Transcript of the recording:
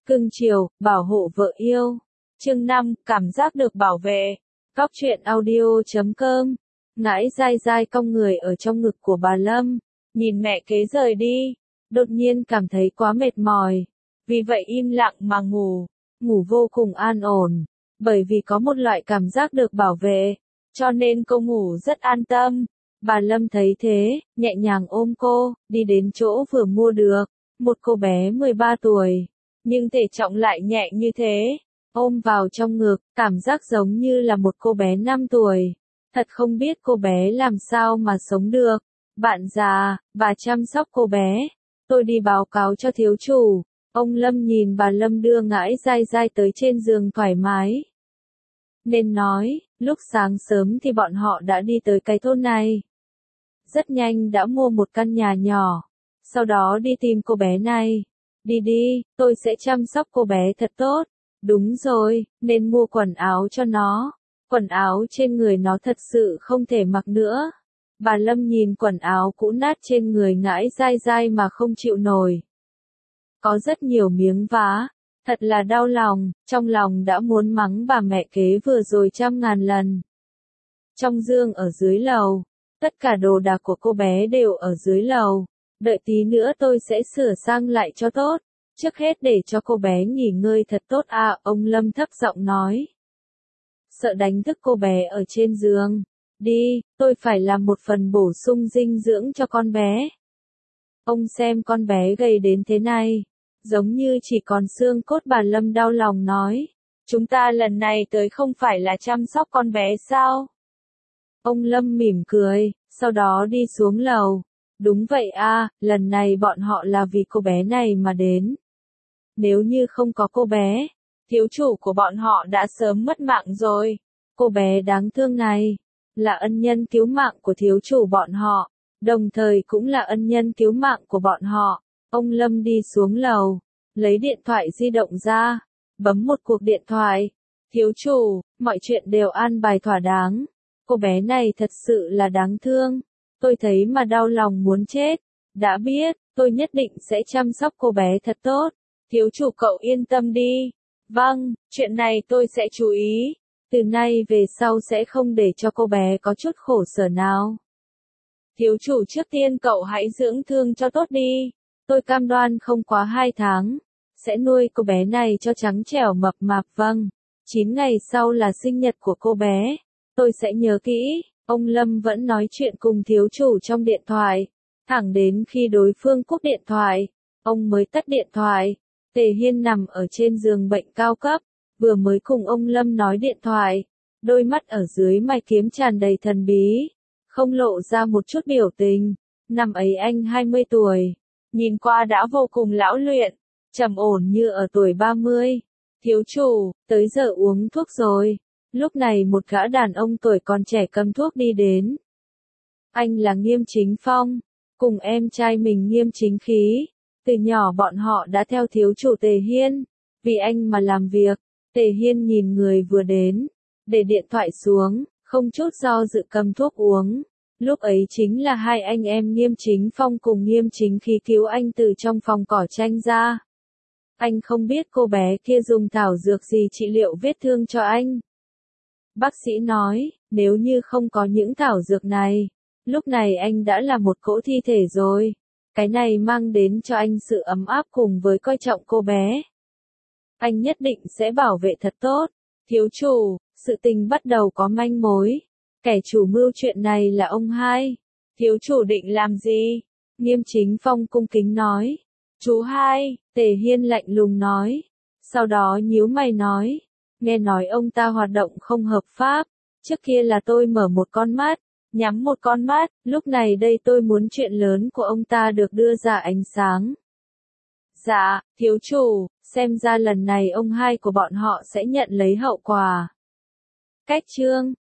Cưng chiều, bảo hộ vợ yêu. Chương 5, cảm giác được bảo vệ. Góc truyện audio.com. Ngãi dai dai cong người ở trong ngực của bà Lâm, nhìn mẹ kế rời đi, đột nhiên cảm thấy quá mệt mỏi, vì vậy im lặng mà ngủ, ngủ vô cùng an ổn, bởi vì có một loại cảm giác được bảo vệ, cho nên cô ngủ rất an tâm. Bà Lâm thấy thế, nhẹ nhàng ôm cô, đi đến chỗ vừa mua được, một cô bé 13 tuổi, nhưng thể trọng lại nhẹ như thế, ôm vào trong ngực, cảm giác giống như là một cô bé 5 tuổi. Thật không biết cô bé làm sao mà sống được. Bạn già, bà chăm sóc cô bé. Tôi đi báo cáo cho thiếu chủ. Ông Lâm nhìn bà Lâm đưa ngãi dai dai tới trên giường thoải mái. Nên nói, lúc sáng sớm thì bọn họ đã đi tới cái thôn này. Rất nhanh đã mua một căn nhà nhỏ. Sau đó đi tìm cô bé này. Đi đi, tôi sẽ chăm sóc cô bé thật tốt. Đúng rồi, nên mua quần áo cho nó. Quần áo trên người nó thật sự không thể mặc nữa. Bà Lâm nhìn quần áo cũ nát trên người ngãi dai dai mà không chịu nổi. Có rất nhiều miếng vá, thật là đau lòng, trong lòng đã muốn mắng bà mẹ kế vừa rồi 100.000 lần. Trong giường ở dưới lầu, tất cả đồ đạc của cô bé đều ở dưới lầu, đợi tí nữa tôi sẽ sửa sang lại cho tốt, trước hết để cho cô bé nghỉ ngơi thật tốt à, ông Lâm thấp giọng nói. Sợ đánh thức cô bé ở trên giường. Đi, tôi phải làm một phần bổ sung dinh dưỡng cho con bé. Ông xem con bé gầy đến thế này, giống như chỉ còn xương cốt, bà Lâm đau lòng nói. Chúng ta lần này tới không phải là chăm sóc con bé sao? Ông Lâm mỉm cười, sau đó đi xuống lầu. Đúng vậy à, lần này bọn họ là vì cô bé này mà đến. Nếu như không có cô bé, thiếu chủ của bọn họ đã sớm mất mạng rồi. Cô bé đáng thương này, là ân nhân cứu mạng của thiếu chủ bọn họ, đồng thời cũng là ân nhân cứu mạng của bọn họ. Ông Lâm đi xuống lầu, lấy điện thoại di động ra, bấm một cuộc điện thoại. Thiếu chủ, mọi chuyện đều an bài thỏa đáng. Cô bé này thật sự là đáng thương. Tôi thấy mà đau lòng muốn chết. Đã biết, tôi nhất định sẽ chăm sóc cô bé thật tốt. Thiếu chủ cậu yên tâm đi. Vâng, chuyện này tôi sẽ chú ý. Từ nay về sau sẽ không để cho cô bé có chút khổ sở nào. Thiếu chủ trước tiên cậu hãy dưỡng thương cho tốt đi. Tôi cam đoan không quá 2 tháng. Sẽ nuôi cô bé này cho trắng trẻo mập mạp. Vâng, 9 ngày sau là sinh nhật của cô bé. Tôi sẽ nhớ kỹ. Ông Lâm vẫn nói chuyện cùng thiếu chủ trong điện thoại. Thẳng đến khi đối phương cúp điện thoại, ông mới tắt điện thoại. Tề Hiên nằm ở trên giường bệnh cao cấp, vừa mới cùng ông Lâm nói điện thoại, đôi mắt ở dưới mày kiếm tràn đầy thần bí, không lộ ra một chút biểu tình. Năm ấy anh 20 tuổi, nhìn qua đã vô cùng lão luyện, trầm ổn như ở tuổi 30. Thiếu chủ, tới giờ uống thuốc rồi. Lúc này một gã đàn ông tuổi còn trẻ cầm thuốc đi đến. Anh là Nghiêm Chính Phong, cùng em trai mình Nghiêm Chính Khí. Từ nhỏ bọn họ đã theo thiếu chủ Tề Hiên, vì anh mà làm việc. Tề Hiên nhìn người vừa đến, để điện thoại xuống, không chút do dự cầm thuốc uống. Lúc ấy chính là hai anh em Nghiêm Chính Phong cùng Nghiêm Chính Khí cứu anh từ trong phòng cỏ tranh ra. Anh không biết cô bé kia dùng thảo dược gì trị liệu vết thương cho anh. Bác sĩ nói, nếu như không có những thảo dược này, lúc này anh đã là một cỗ thi thể rồi. Cái này mang đến cho anh sự ấm áp cùng với coi trọng cô bé. Anh nhất định sẽ bảo vệ thật tốt. Thiếu chủ, sự tình bắt đầu có manh mối. Kẻ chủ mưu chuyện này là ông hai. Thiếu chủ định làm gì? Nghiêm Chính Phong cung kính nói. Chú hai, Tề Hiên lạnh lùng nói. Sau đó nhíu mày nói. Nghe nói ông ta hoạt động không hợp pháp. Trước kia là tôi mở một con mắt, nhắm một con mắt, lúc này đây tôi muốn chuyện lớn của ông ta được đưa ra ánh sáng. Dạ, thiếu chủ, xem ra lần này ông hai của bọn họ sẽ nhận lấy hậu quả. Cách chương